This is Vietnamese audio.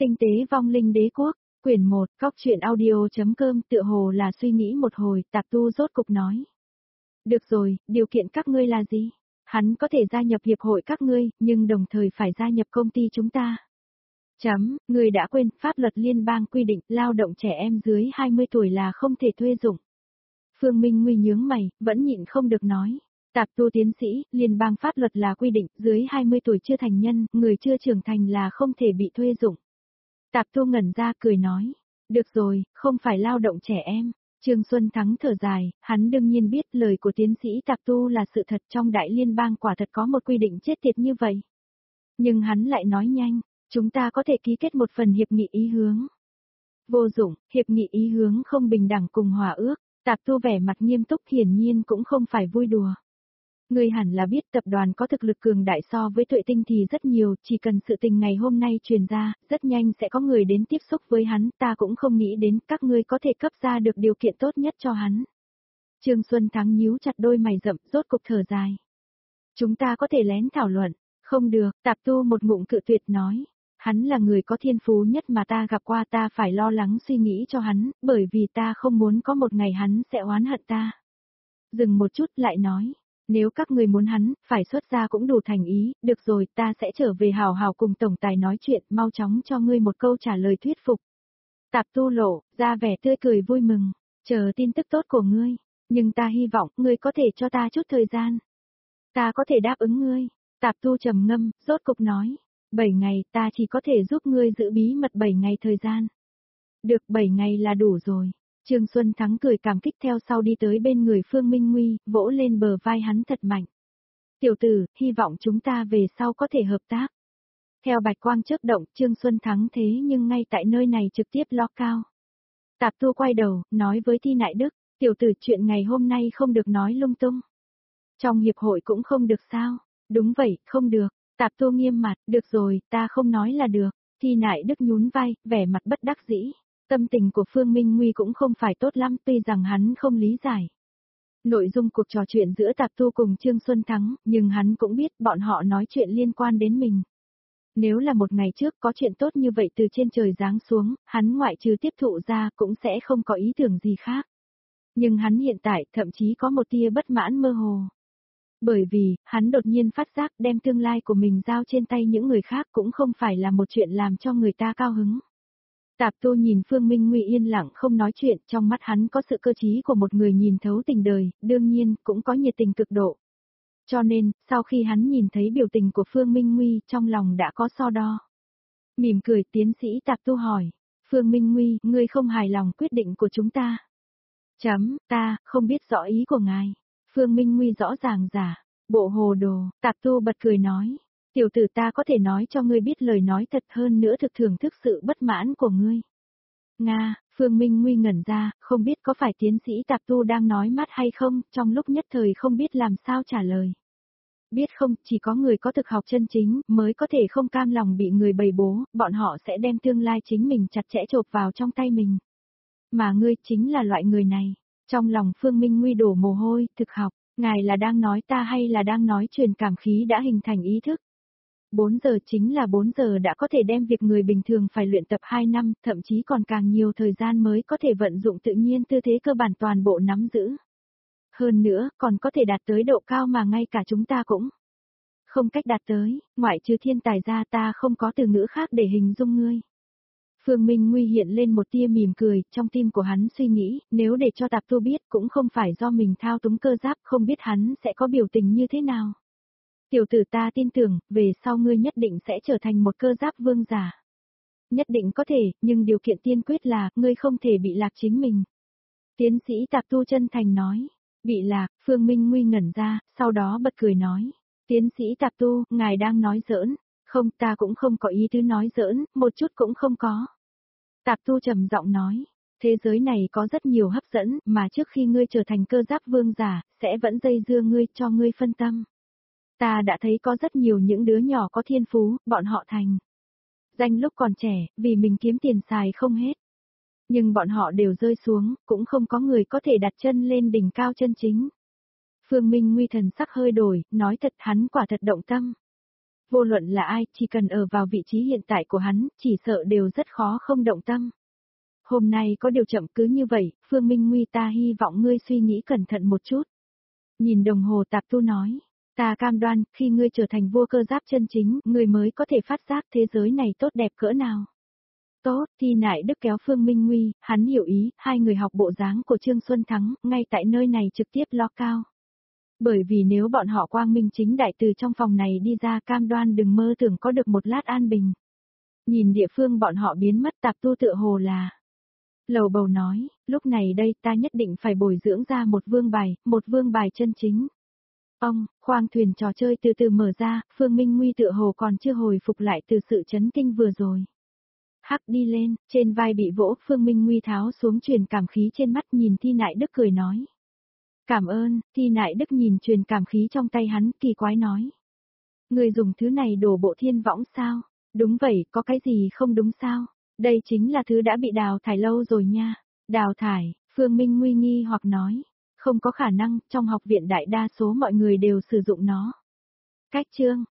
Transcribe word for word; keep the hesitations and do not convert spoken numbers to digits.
Tinh tế vong linh đế quốc, quyển một, góc truyện audio.com tựa hồ là suy nghĩ một hồi, Tạp Tu rốt cục nói. Được rồi, điều kiện các ngươi là gì? Hắn có thể gia nhập hiệp hội các ngươi, nhưng đồng thời phải gia nhập công ty chúng ta. Chấm, người đã quên, pháp luật liên bang quy định, lao động trẻ em dưới hai mươi tuổi là không thể thuê dụng. Phương Minh Nguy nhướng mày, vẫn nhịn không được nói. Tạp Tu tiến sĩ, liên bang pháp luật là quy định, dưới hai mươi tuổi chưa thành nhân, người chưa trưởng thành là không thể bị thuê dụng. Tạp Tu ngẩn ra cười nói. Được rồi, không phải lao động trẻ em. Trương Xuân Thắng thở dài, hắn đương nhiên biết lời của tiến sĩ Tạp Tu là sự thật, trong đại liên bang quả thật có một quy định chết tiệt như vậy. Nhưng hắn lại nói nhanh, chúng ta có thể ký kết một phần hiệp nghị ý hướng. Vô dụng, hiệp nghị ý hướng không bình đẳng cùng hòa ước. Tạp Tu vẻ mặt nghiêm túc, hiển nhiên cũng không phải vui đùa. Ngươi hẳn là biết tập đoàn có thực lực cường đại so với Tuệ Tinh thì rất nhiều, chỉ cần sự tình ngày hôm nay truyền ra, rất nhanh sẽ có người đến tiếp xúc với hắn, ta cũng không nghĩ đến các ngươi có thể cấp ra được điều kiện tốt nhất cho hắn. Trương Xuân Thắng nhíu chặt đôi mày rậm, rốt cục thở dài. Chúng ta có thể lén thảo luận, không được, Tạp Tu một ngụm cự tuyệt nói. Hắn là người có thiên phú nhất mà ta gặp qua, ta phải lo lắng suy nghĩ cho hắn, bởi vì ta không muốn có một ngày hắn sẽ oán hận ta. Dừng một chút lại nói. Nếu các người muốn hắn, phải xuất ra cũng đủ thành ý, được rồi, ta sẽ trở về hào hào cùng tổng tài nói chuyện, mau chóng cho ngươi một câu trả lời thuyết phục. Tạp Tu lộ, ra vẻ tươi cười vui mừng, chờ tin tức tốt của ngươi, nhưng ta hy vọng ngươi có thể cho ta chút thời gian. Ta có thể đáp ứng ngươi, Tạp Tu trầm ngâm, rốt cục nói, bảy ngày, ta chỉ có thể giúp ngươi giữ bí mật bảy ngày thời gian. Được, bảy ngày là đủ rồi. Trương Xuân Thắng cười cảm kích theo sau đi tới bên người Phương Minh Nguy, vỗ lên bờ vai hắn thật mạnh. Tiểu tử, hy vọng chúng ta về sau có thể hợp tác. Theo bạch quang chớp động, Trương Xuân Thắng thế nhưng ngay tại nơi này trực tiếp lo cao. Tạp Tu quay đầu, nói với Thi Nại Đức, tiểu tử chuyện ngày hôm nay không được nói lung tung. Trong hiệp hội cũng không được sao? Đúng vậy, không được. Tạp Tu nghiêm mặt, được rồi, ta không nói là được. Thi Nại Đức nhún vai, vẻ mặt bất đắc dĩ. Tâm tình của Phương Minh Nguy cũng không phải tốt lắm, tuy rằng hắn không lý giải nội dung cuộc trò chuyện giữa Tạp Tu cùng Trương Xuân Thắng, nhưng hắn cũng biết bọn họ nói chuyện liên quan đến mình. Nếu là một ngày trước có chuyện tốt như vậy từ trên trời giáng xuống, hắn ngoại trừ tiếp thụ ra cũng sẽ không có ý tưởng gì khác. Nhưng hắn hiện tại thậm chí có một tia bất mãn mơ hồ. Bởi vì, hắn đột nhiên phát giác đem tương lai của mình giao trên tay những người khác cũng không phải là một chuyện làm cho người ta cao hứng. Tạp Tu nhìn Phương Minh Nguy yên lặng không nói chuyện, trong mắt hắn có sự cơ trí của một người nhìn thấu tình đời, đương nhiên, cũng có nhiệt tình cực độ. Cho nên, sau khi hắn nhìn thấy biểu tình của Phương Minh Nguy, trong lòng đã có so đo. Mỉm cười, tiến sĩ Tạp Tu hỏi, Phương Minh Nguy, ngươi không hài lòng quyết định của chúng ta. Chấm, ta, không biết rõ ý của ngài. Phương Minh Nguy rõ ràng giả, bộ hồ đồ, Tạp Tu bật cười nói. Tiểu tử, ta có thể nói cho ngươi biết lời nói thật, hơn nữa thực thưởng thức sự bất mãn của ngươi. Nga, Phương Minh Nguy ngẩn ra, không biết có phải tiến sĩ Tạp Tu đang nói mát hay không, trong lúc nhất thời không biết làm sao trả lời. Biết không, chỉ có người có thực học chân chính mới có thể không cam lòng bị người bày bố, bọn họ sẽ đem tương lai chính mình chặt chẽ chộp vào trong tay mình. Mà ngươi chính là loại người này. Trong lòng Phương Minh Nguy đổ mồ hôi, thực học, ngài là đang nói ta hay là đang nói truyền cảm khí đã hình thành ý thức? bốn giờ chính là bốn giờ đã có thể đem việc người bình thường phải luyện tập hai năm, thậm chí còn càng nhiều thời gian mới có thể vận dụng tự nhiên tư thế cơ bản toàn bộ nắm giữ. Hơn nữa, còn có thể đạt tới độ cao mà ngay cả chúng ta cũng không cách đạt tới, ngoại trừ thiên tài ra ta không có từ ngữ khác để hình dung ngươi. Phương Minh Nguy hiện lên một tia mỉm cười, trong tim của hắn suy nghĩ, nếu để cho Tạp Tu biết cũng không phải do mình thao túng cơ giáp, không biết hắn sẽ có biểu tình như thế nào. Tiểu tử, ta tin tưởng, về sau ngươi nhất định sẽ trở thành một cơ giáp vương giả. Nhất định có thể, nhưng điều kiện tiên quyết là, ngươi không thể bị lạc chính mình. Tiến sĩ Tạp Tu chân thành nói. Bị lạc, Phương Minh Nguy ngẩn ra, sau đó bật cười nói. Tiến sĩ Tạp Tu, ngài đang nói giỡn. Không, ta cũng không có ý tứ nói giỡn, một chút cũng không có. Tạp Tu trầm giọng nói. Thế giới này có rất nhiều hấp dẫn, mà trước khi ngươi trở thành cơ giáp vương giả, sẽ vẫn dây dưa ngươi cho ngươi phân tâm. Ta đã thấy có rất nhiều những đứa nhỏ có thiên phú, bọn họ thành danh lúc còn trẻ, vì mình kiếm tiền xài không hết. Nhưng bọn họ đều rơi xuống, cũng không có người có thể đặt chân lên đỉnh cao chân chính. Phương Minh Nguy thần sắc hơi đổi, nói thật hắn quả thật động tâm. Vô luận là ai, chỉ cần ở vào vị trí hiện tại của hắn, chỉ sợ đều rất khó không động tâm. Hôm nay có điều chậm cứ như vậy, Phương Minh Nguy ta hy vọng ngươi suy nghĩ cẩn thận một chút. Nhìn đồng hồ Tạp Tu nói, ta cam đoan, khi ngươi trở thành vua cơ giáp chân chính, ngươi mới có thể phát giác thế giới này tốt đẹp cỡ nào. Tốt, Thi Nại Đức kéo Phương Minh Nguy, hắn hiểu ý, hai người học bộ dáng của Trương Xuân Thắng, ngay tại nơi này trực tiếp lo cao. Bởi vì nếu bọn họ quang minh chính đại từ trong phòng này đi ra cam đoan đừng mơ tưởng có được một lát an bình. Nhìn địa phương bọn họ biến mất Tạp Tu tựa hồ là. Lầu bầu nói, lúc này đây ta nhất định phải bồi dưỡng ra một vương bài, một vương bài chân chính. Ông, khoang thuyền trò chơi từ từ mở ra, Phương Minh Nguy tựa hồ còn chưa hồi phục lại từ sự chấn kinh vừa rồi. Hắc đi lên, trên vai bị vỗ, Phương Minh Nguy tháo xuống truyền cảm khí trên mắt nhìn Thi Nại Đức cười nói. Cảm ơn, Thi Nại Đức nhìn truyền cảm khí trong tay hắn, kỳ quái nói. Người dùng thứ này đổ bộ thiên võng sao? Đúng vậy, có cái gì không đúng sao? Đây chính là thứ đã bị đào thải lâu rồi nha. Đào thải, Phương Minh Nguy nghi hoặc nói. Không có khả năng, trong học viện đại đa số mọi người đều sử dụng nó. Cách chương.